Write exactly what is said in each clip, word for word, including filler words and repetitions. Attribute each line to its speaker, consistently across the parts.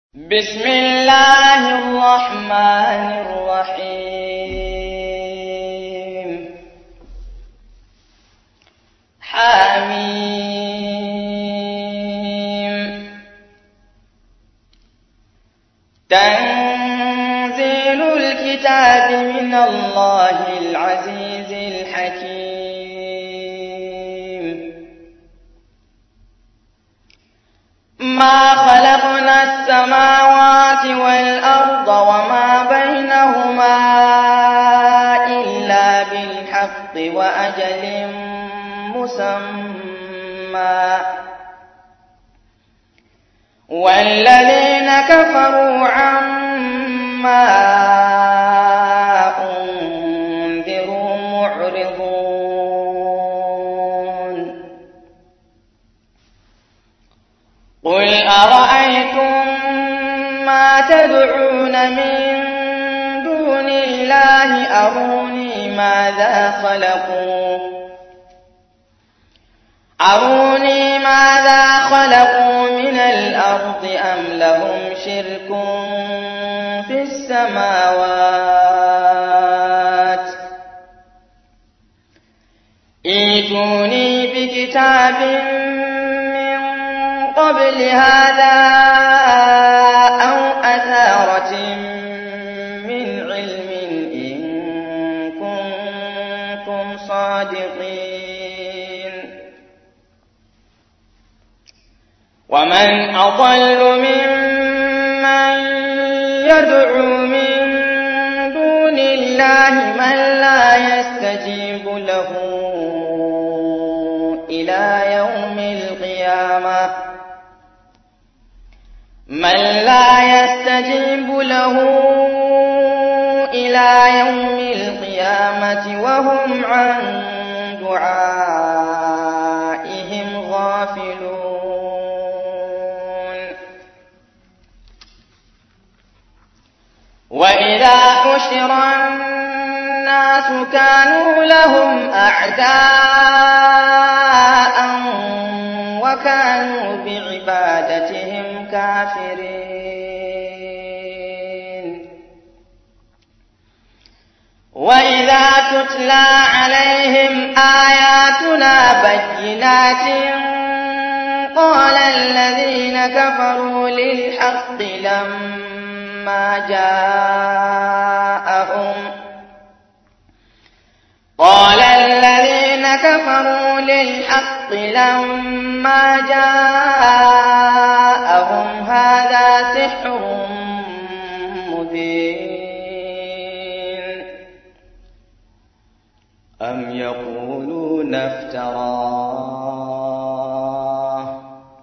Speaker 1: بسم الله الرحمن الرحيم. حميم. تنزيل الكتاب من الله العزيز الحكيم. ما خلقنا السماوات والأرض وما بينهما إلا بالحق وأجل مسمى، والذين كفروا عما أنذروا معرضون. قل أرأيتم ما تدعون من دون الله أروني ماذا خلقوا أروني ماذا خلقوا من الأرض أم لهم شرك في السماوات. ائتوني بكتاب من قبل هذا أو أثارة من علم إن كنتم صادقين. ومن أضل ممن يدعو من دون الله من لا يستجيب له إلى يوم القيامة من لا يستجيب له إلى يوم القيامة وهم عن دعائهم غافلون. وإذا حشر الناس كانوا لهم أعداء وكانوا بعبادتهم كافرين. وإذا تتلى عليهم آياتنا بينات قال الذين كفروا للحق لما جاءهم قال الذين كفروا للحق لما جاءهم هذا سحر مبين أم يقولون افتراه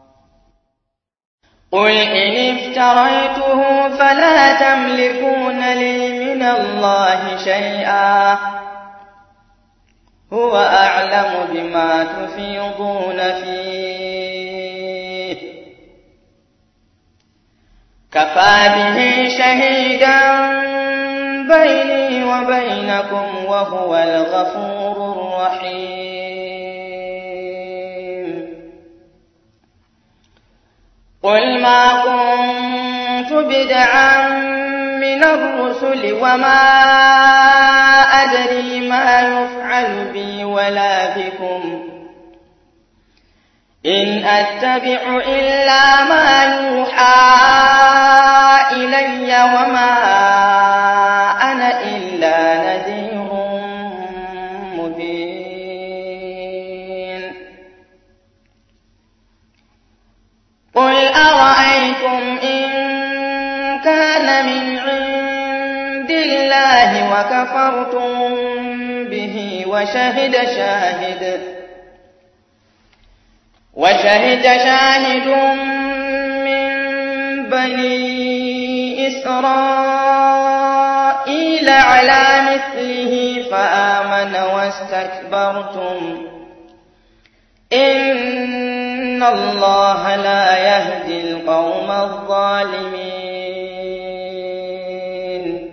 Speaker 1: قل إن افتريته فلا تملكون لي من الله شيئا هو أعلم بما تفيضون فيه كفى به شهيدا بيني وبينكم وهو الغفور الرحيم. قل ما كنت بدعا من الرسل وما أدري ما يفعل بي ولا بكم إن أتبع إلا ما يوحى إلي وما أنا إلا نذير مبين. قل أرأيتم إن كان من عند الله وكفرتم به وشهد شاهد وشهد شاهد من بني إسرائيل على مثله فآمن واستكبرتم إن الله لا يهدي القوم الظالمين.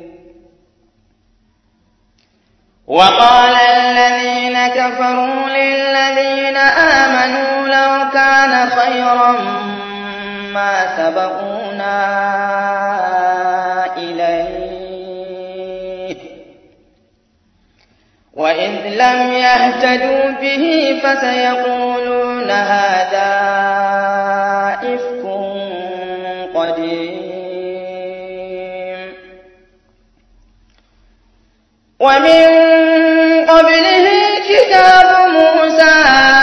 Speaker 1: وقال الذين كفروا للذين آمنوا لو كان خيرا ما سبقونا وإذ لم يهتدوا به فسيقولون هذا إفك قديم ومن قبله كتاب موسى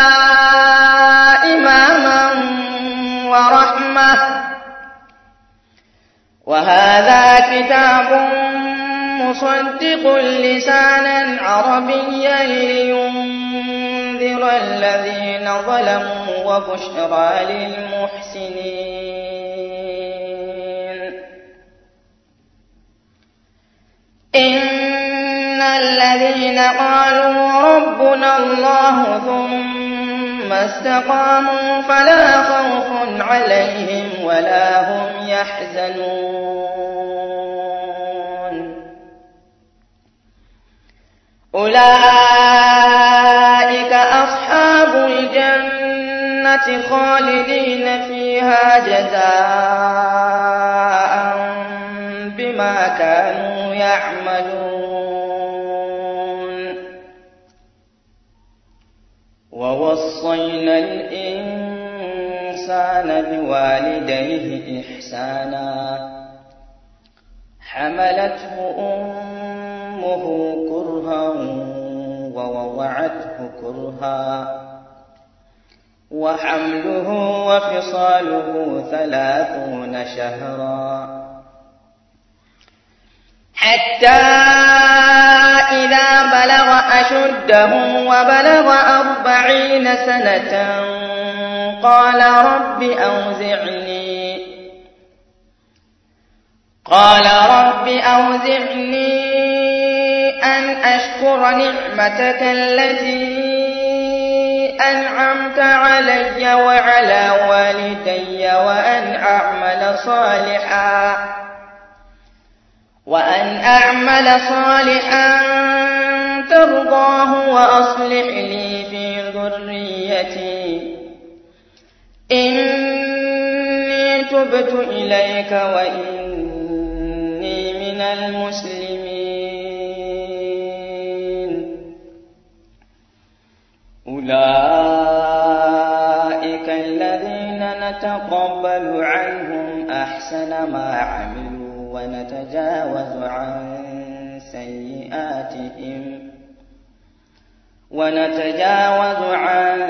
Speaker 1: إماما ورحمة وهذا كتاب مصدق لسانا عربيا لينذر الذين ظلموا وبشرى للمحسنين إن الذين قالوا ربنا الله ثم استقاموا فلا خوف عليهم ولا هم يحزنون أولئك أصحاب الجنة خالدين فيها جزاء بما كانوا يعملون ووصينا الإنسان بوالديه إحسانا حملته أمه كرها ووضعته كرها وحمله وفصاله ثلاثون شهرا حتى إذا بلغ أشده وبلغ أربعين سنة قال رب أوزعني قال رب أوزعني أن أشكر نعمتك التي أنعمت علي وعلى والدي وأن أعمل صالحا وأن أعمل صالحا ترضاه وأصلح لي في ذريتي إني تبت إليك وإني من المسلمين أولئك الذين نتقبل عنهم أحسن ما عملوا ونتجاوز عن سيئاتهم ونتجاوز عن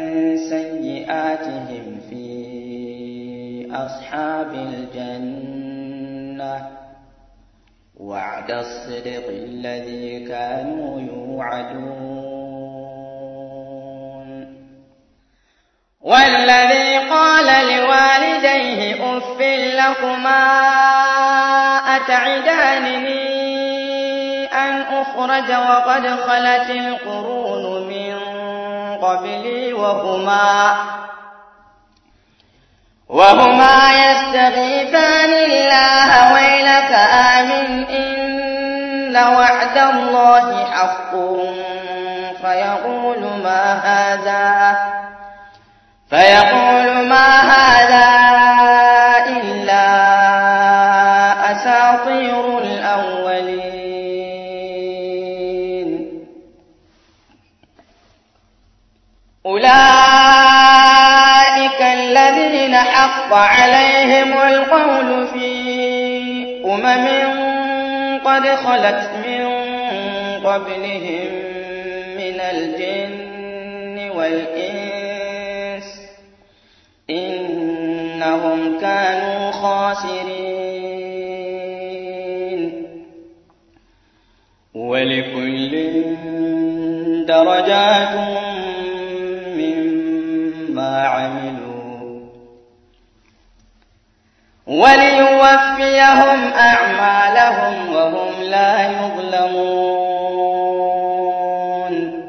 Speaker 1: سيئاتهم في أصحاب الجنة وعد الصدق الذي كانوا يوعدون والذي قال لوالديه أف لكما أتعدانني أن أخرج وقد خلت القرون من قبلي وهما وهما يستغيثان الله ويلك آمن إن وعد الله حق فيقول ما هذا فيقول ما هذا إلا أساطير الأولين أولئك الذين حق عليهم القول في أمم قد خلت من قبلهم من الجن والإنس إنهم كانوا خاسرين ولكل درجات مما عملوا وليوفيهم أعمالهم وهم لا يظلمون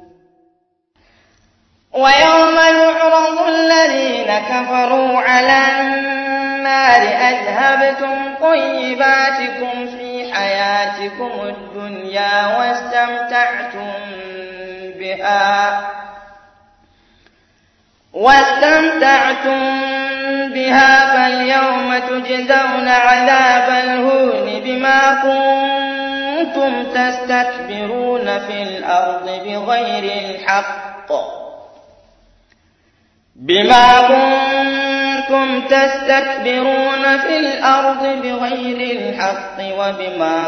Speaker 1: ويوم يعرض الذين كفروا على النار أذهبتم طيباتكم في حياتكم الدنيا واستمتعتم بها واستمتعتم بها فاليوم تجزون عذاب الهون بما كنتم كنتم تستكبرون في الأرض بغير الحق بما كنتم تستكبرون في الأرض بغير الحق وبما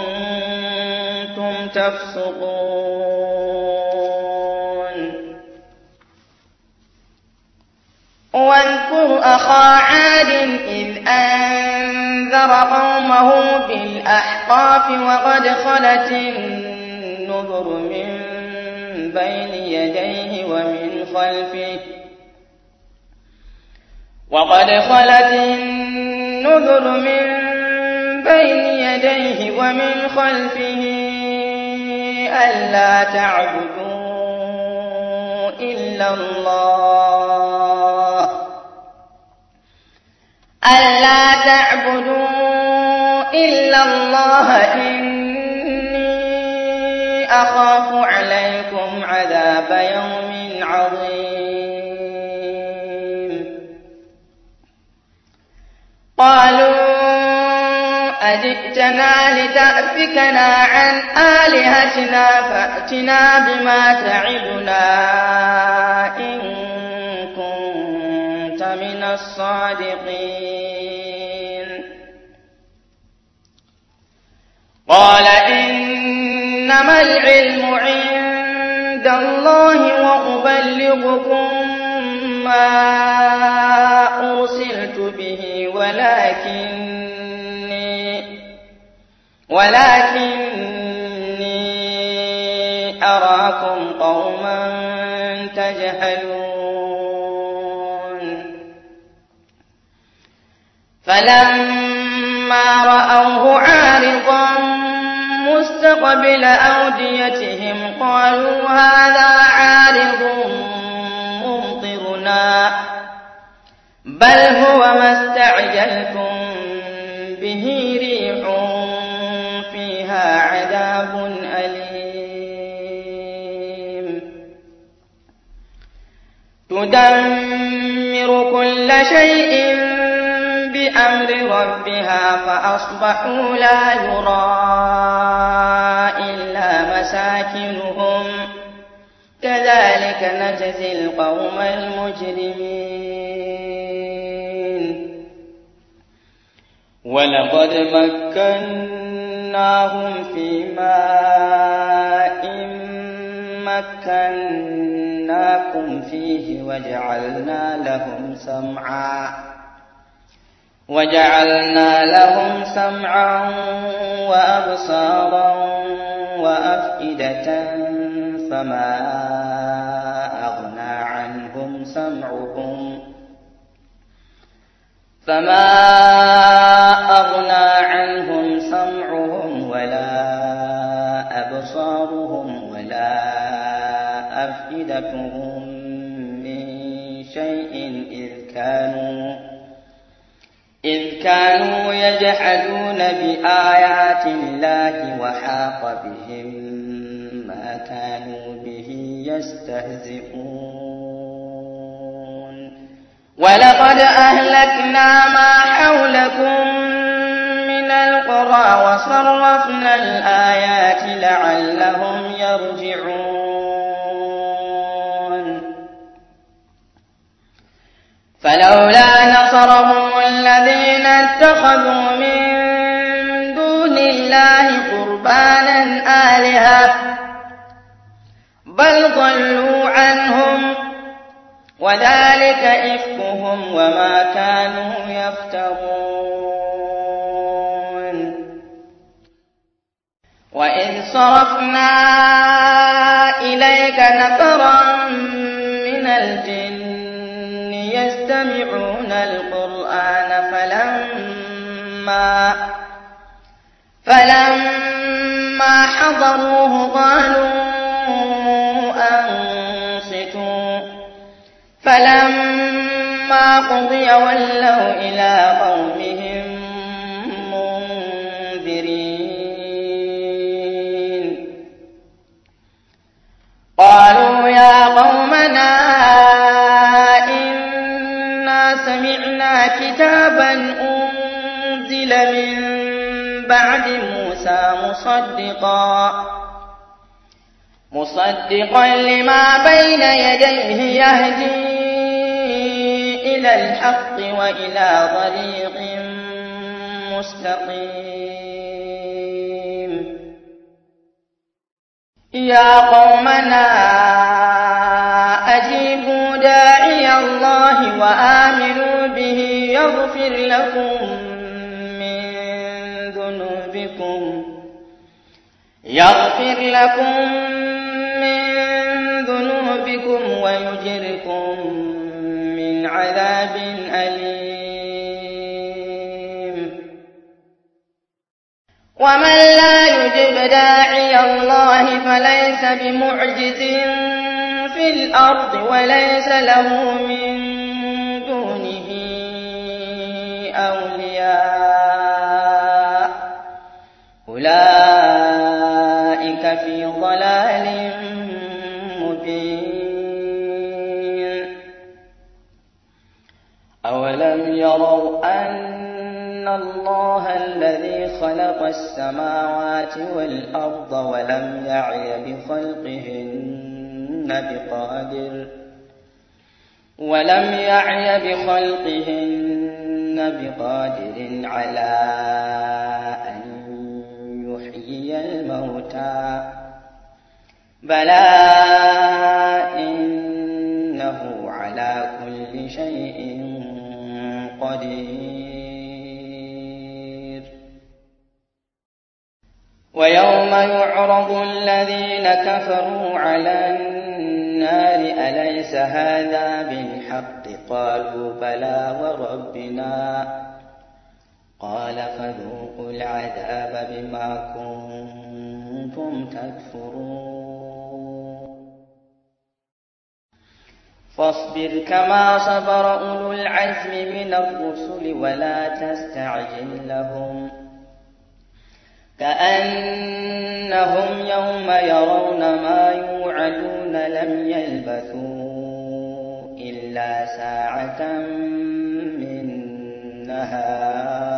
Speaker 1: كنتم تفسقون واذكر أخا عاد إذ أنذر قومه بالأحقاف وقد خلت النذر من بين يديه ومن خلفه وقد خلت النذر من بين يديه ومن خلفه ألا تعبدوا إلا الله ألا تعبدوا إلا الله إني أخاف عليكم عذاب يوم عظيم قالوا أجئتنا لتأفكنا عن آلهتنا فأتنا بما تعدنا إن كنت من الصادقين قال إنما العلم عند الله وأبلغكم ما أرسلت به ولكني ولكني أراكم قوما تجهلون فلما رأوه عارضا مستقبل أوديتهم قالوا هذا عارض ممطرنا بل هو ما استعجلتم به ريح فيها عذاب أليم تدمر كل شيء بأمر ربها فأصبحوا لا يرى إلا مساكنهم كذلك نجزي القوم المجرمين ولقد مكناهم في ماء مكناكم فيه وجعلنا لهم سمعا وجعلنا لهم سمعا وأبصارا وأفئدة فما أغنى عنهم سمعهم فما أغنى عنهم سمعهم ولا أبصارهم ولا أفئدتهم من شيء إذ كانوا إذ كانوا يجحدون بآيات الله وحاق بهم ما كانوا به يستهزئون ولقد أهلكنا ما حولكم من القرى وصرفنا الآيات لعلهم يرجعون فلولا نصرهم الذين اتخذوا من دون الله قربانا آلهة بل ضلوا عنهم وذلك إفكهم وما كانوا يفترون وإذ صرفنا إليك نفرا من الجن يستمعون القرآن فلما فلما حضروه قالوا أنصتوا فلما قضي ولوا إلى قومهم منذرين قالوا يا قومنا إنا سمعنا كتابا أنزل من بعد موسى مصدقا مصدقا لما بين يديه يهدي إلى الحق وإلى طريق مستقيم يا قومنا أجيبوا داعي الله وآمنوا به يغفر لكم من ذنوبكم يغفر لكم من ذنوبكم ويجركم من عذاب أليم ومن لا يجب داعي الله فليس بمعجز في الأرض وليس له من دونه أولياء أولئك في ضلال مبين أولم يروا أن الله الذي خلق السماوات والأرض ولم يعي بخلقهن بقادر ولم يعي بخلقهن بقادر على أن يحيي الموتى بلى إنه على كل شيء قدير ويوم يعرض الذين كفروا على النار أليس هذا بالحق قالوا بلى وربنا قال فذوقوا العذاب بما كنتم تكفرون فاصبر كما صبر أولو العزم من الرسل ولا تستعجل لهم كأنهم يوم يرون ما يوعدون لم يلبثوا إلا ساعة من نهار